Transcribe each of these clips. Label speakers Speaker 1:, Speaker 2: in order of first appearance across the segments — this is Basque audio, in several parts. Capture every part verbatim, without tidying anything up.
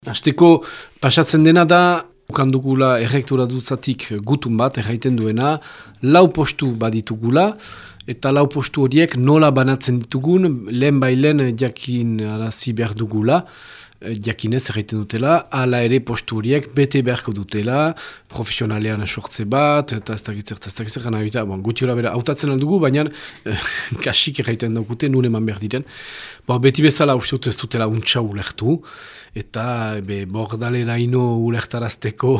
Speaker 1: Hasteko pasatzen dena da, ukandugula errektoratzatik gutun bat, erraiten duena, lau postu baditugula, eta lau postu horiek nola banatzen ditugun, lehen bailen jakin arazi behar dugula, jakinez erraiten dutela, ala ere postu horiek bete beharko dutela, profesionalean sortze bat, eta ez dakitzer, eta ez dakitzer, gana ebita, bon, guti hori bera hautatzen aldugu, baina eh, kasik erraiten daukute, nun eman behar diren. Bo, beti bezala uste dut ez dutela untxa ulertu, eta ebe, bordalera ino ulertarazteko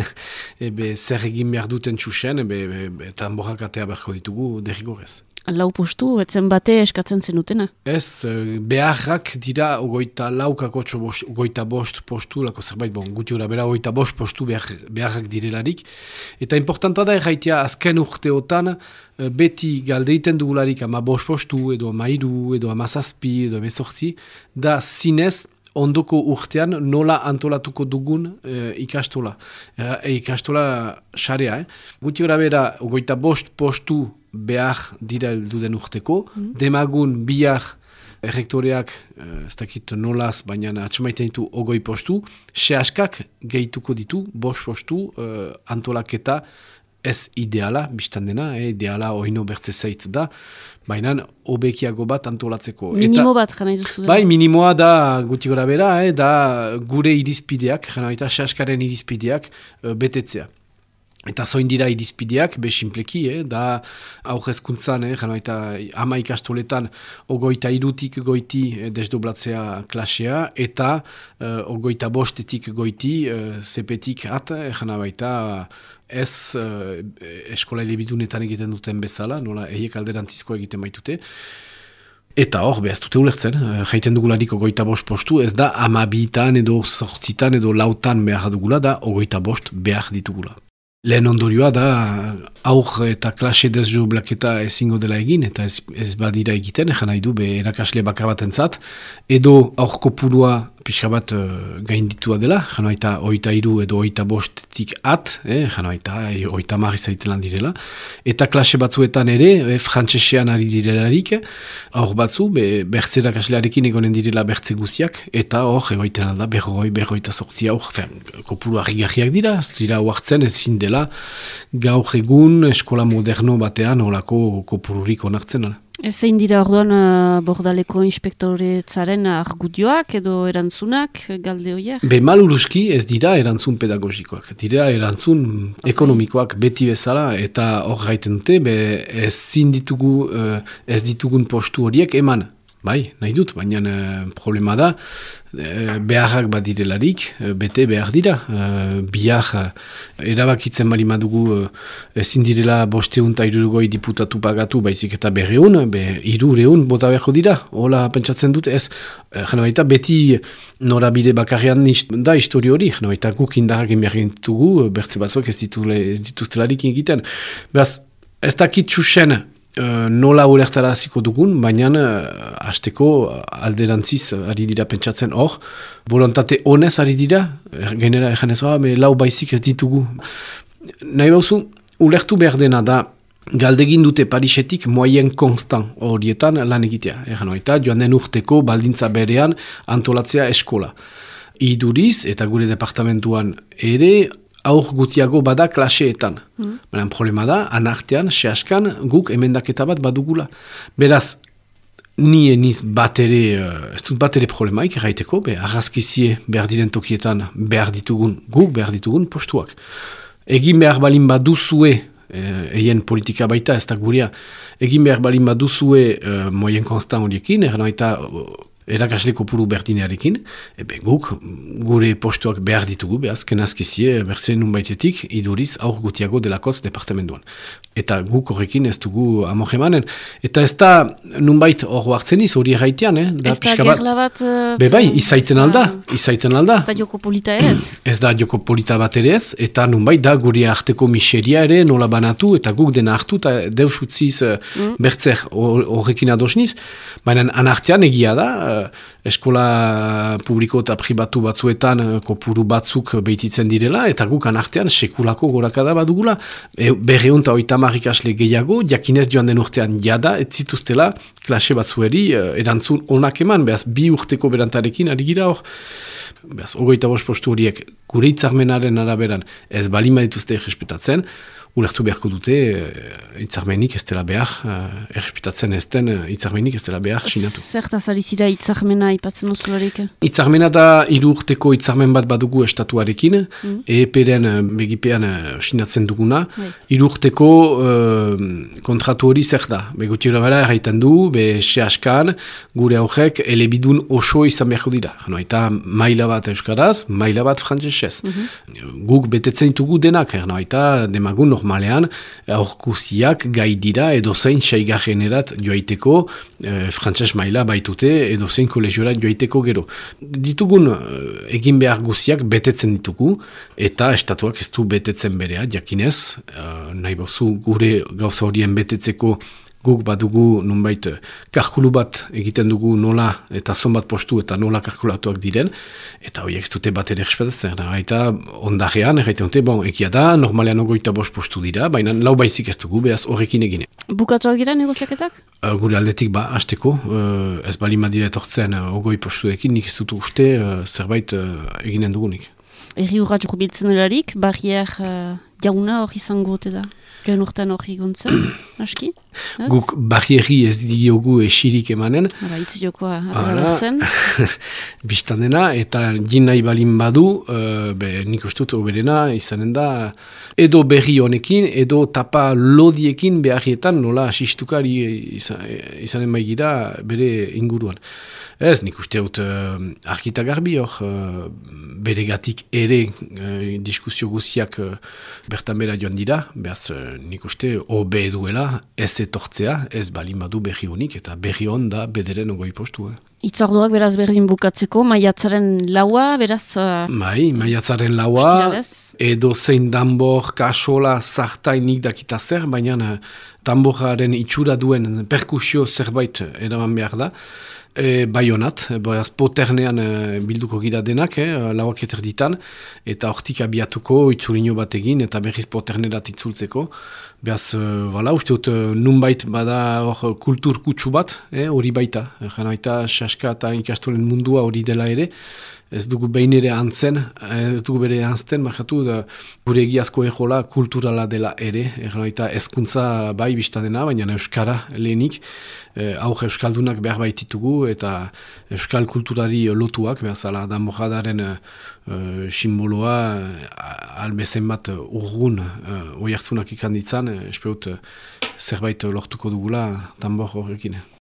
Speaker 1: ebe, zer egin behar duten txusen, ebe, ebe, eta borrak atea beharko ditugu derrigorez.
Speaker 2: Lau postu, etzen bate eskatzen zenutena?
Speaker 1: Ez, beharrak dira ogoita laukakotxo bost, ogoita bost postu, lako zerbait, bon, guti hori bera ogoita bost postu behar, beharrak direlarik. Eta importanta da erraitea azken urteotan beti galdeiten dugularik ama bost postu, edo ama iru, edo ama zazpi, edo emezortzi, da zinez ondoko urtean nola antolatuko dugun e, ikastola. E, ikastola xarea, eh? Guti hori bera ogoita bost postu behar dira duden urteko, mm. demagun bihar errektoreak, ez dakit nolaz, baina atxamaiten ditu ogoi postu, sehaskak gehituko ditu, bost postu uh, antolaketa ez ideala, biztan dena, eh, ideala oino bertze zait da, baina hobekiago bat antolatzeko.
Speaker 2: Minimo bat, jana izuzu da?
Speaker 1: Bai, minimoa da guti gora bera, eh, da gure irizpideak, jana baita sehaskaren irizpideak uh, betetzea. Eta zoin dira irizpideak, be simpleki, eh, da aurrezkuntzan, eh, jano eta ama ikastoletan ogoita irutik goiti eh, desdoblatzea klasea, eta eh, ogoita bostetik goiti eh, zepetik at, eh, jana baita ez eh, eskola elebidunetan egiten duten bezala, nola eiek alderantzizko egiten baitute. Eta hor, behaz dute ulertzen, jaiten dugularik ogoita bost postu, ez da amabitan edo sortzitan edo lautan behar dugula, da ogoita bost behar ditugula. Lehen ondorioa da, aur eta klase desjoblaketa ezingo dela egin, eta ez, ez badira egiten, egan nahi du, be erakasle bakar bat entzat, edo aur kopurua pixka bat uh, gainditua dela, jano eta oita iru edo oita bostetik at, eh, jano eta oita marri zaitelan direla, eta klase batzuetan ere, eh, frantsesean ari direlarik, aur batzu, be, bertze erakaslearekin egonen direla bertze guziak, eta hor, egoiten alda, berroi, berroita sortzi aur, kopuru harrigarriak dira, ez dira huartzen, ezin dela, gaur egun eskola moderno batean horako kopururik onartzen.
Speaker 2: Zein dira orduan uh, bordaleko inspektoretzaren argudioak edo erantzunak galde horiek? Be
Speaker 1: maluruski ez dira erantzun pedagogikoak, dira erantzun okay. ekonomikoak beti bezala, eta hor gaiten dute, be ez ditugu, uh, ez ditugun postu horiek eman. Bai, nahi dut, baina uh, problema da, uh, beharrak bat direlarik, uh, bete behar dira. Uh, bihar uh, erabakitzen bali madugu uh, ezin direla bosteun eta irurgoi diputatu pagatu, baizik eta berreun, be, irureun bota beharko dira. Hola pentsatzen dut, ez, uh, jana baita, beti norabide bakarrian da histori hori, jana baita guk indarrak behar gintugu, bertze batzuk ez, ez dituztelarik egiten. Beraz, ez dakit txusen, Uh, nola ulertaraziko dugun, baina uh, hasteko alderantziz ari dira pentsatzen hor. Volontate honez ari dira, er, genera egan ez, ah, lau baizik ez ditugu. Nahi bauzu, ulertu behar dena da, galdegin dute Parisetik moyen konstant horietan lan egitea. Egan oita, joan den urteko baldintza berean antolatzea eskola. Iduriz, eta gure departamentuan ere, aur gutiago bada klaseetan. Mm. Baina problema da, anartean, sehaskan, guk emendaketa bat badugula. Beraz, ni eniz bat ere, ez dut bat ere problemaik erraiteko, be, arrazkizie behar diren tokietan behar ditugun, guk behar ditugun postuak. Egin behar balin baduzue, eien politika baita, ez da gurea, egin behar balin baduzue uh, moyen konstant horiekin, erran baita, erakasle kopuru berdinearekin, ebe guk gure postuak behar ditugu, behazken azkizie bertzen nun baitetik, iduriz aur gutiago delakotz departamentuan. Eta guk horrekin ez dugu amor emanen. Eta ez da nunbait hor hartzen iz, hori erraitean, eh?
Speaker 2: Ez da gerla bat...
Speaker 1: Be bai, izaiten alda, izaiten alda.
Speaker 2: Ez da joko polita ere ez?
Speaker 1: Ez da joko polita bat ere ez, eta nunbait da gure arteko miseria ere nola banatu, eta guk dena hartu, eta deus utziz mm. bertzer horrekin adosniz, baina anartean egia da, uh, eskola publiko eta pribatu batzuetan uh, kopuru batzuk behititzen direla, eta gukan artean sekulako gorakada badugula. E, berreun eta oitamar ikasle gehiago, jakinez joan den urtean jada, ez zituztela klase batzueri uh, erantzun onak eman, behaz bi urteko berantarekin ari gira hor. Behaz, ogoita bost postu horiek gure hitzarmenaren araberan ez balima dituzte errespetatzen, ulertu beharko dute hitzarmenik ez dela behar, errespetatzen ez den hitzarmenik ez dela behar sinatu.
Speaker 2: Zertaz ari zira hitzarmena ipatzen duzularik?
Speaker 1: Hitzarmena da hiru urteko hitzarmen bat badugu estatuarekin, mm. E E P-ren begipean sinatzen duguna. Hiru urteko uh, kontratu hori zer da. Begutiora bera erraiten du, be sehaskan gure aurrek elebidun oso izan beharko dira. No, eta maila bat euskaraz, maila bat frantsesez. Mm-hmm. Guk betetzen ditugu denak, no, eta demagun normalean, aurkusiak gai dira edo zein seigarrenerat joaiteko e, frantses maila baitute edo zein kolegiorat joaiteko gero. Ditugun egin behar guziak betetzen ditugu eta estatuak ez du betetzen berea, jakinez, e, nahi bozu gure gauza horien betetzeko guk badugu nunbait kalkulu bat egiten dugu nola eta zonbat postu eta nola kalkulatuak diren, eta horiek ez dute bat ere errespetatzen. Eta ondarean, erraiten dute, bon, ekia da, normalean ogoita bost postu dira, baina lau baizik ez dugu, behaz horrekin egine.
Speaker 2: Bukatuak dira negoziaketak?
Speaker 1: Uh, gure aldetik ba, hasteko, uh, ez bali madira etortzen uh, ogoi postuekin, nik ez dut uste uh, zerbait uh, eginen dugunik.
Speaker 2: Erri urratx jubiltzen erarik, barriak uh, jauna hori izango gote da? Gehen urtean hori guntzen, aski? Ez?
Speaker 1: Guk barrieri ez diogu esirik emanen.
Speaker 2: Hala, itz jokoa atera bertzen.
Speaker 1: Bistan dena, eta jin nahi balin badu, uh, be, nik ustut oberena izanen da, edo berri honekin, edo tapa lodiekin beharrietan nola asistukari izan, izanen baigira bere inguruan. Ez, nik uste dut uh, argita garbi hor, uh, beregatik ere uh, diskusio guziak uh, bertan bera joan dira, behaz uh, nik uste hobe duela ez etortzea, ez balin badu berri honik, eta berri hon da bederen ogoi postu. Eh.
Speaker 2: Itzorduak beraz berdin bukatzeko, maiatzaren laua, beraz... Uh,
Speaker 1: Bai, maiatzaren laua, edo zein danbor, kasola, zartainik dakita zer, baina uh, danboraren itxura duen perkusio zerbait eraman behar da. E, Baionat, beraz Poternean e, bilduko gira denak, e, lauak eterditan, eta hortik abiatuko itzulino bat egin, eta berriz Poternerat itzultzeko. Beraz, voilà, uste dut, nunbait bada hor kultur kutsu bat, hori e, baita. Jana baita, saska eta ikastolen mundua hori dela ere. Ez dugu behin ere antzen, ez dugu bere antzten, markatu, gure egiazko ejola kulturala dela ere, erran eta ezkuntza bai bizta dena, baina euskara lehenik, e, aur euskaldunak behar baititugu, eta euskal kulturari lotuak, behar zala, danbojadaren e, simboloa, albezen bat urgun, e, oi hartzunak ikanditzan, e, espeut zerbait lortuko dugula, danboj horrekin.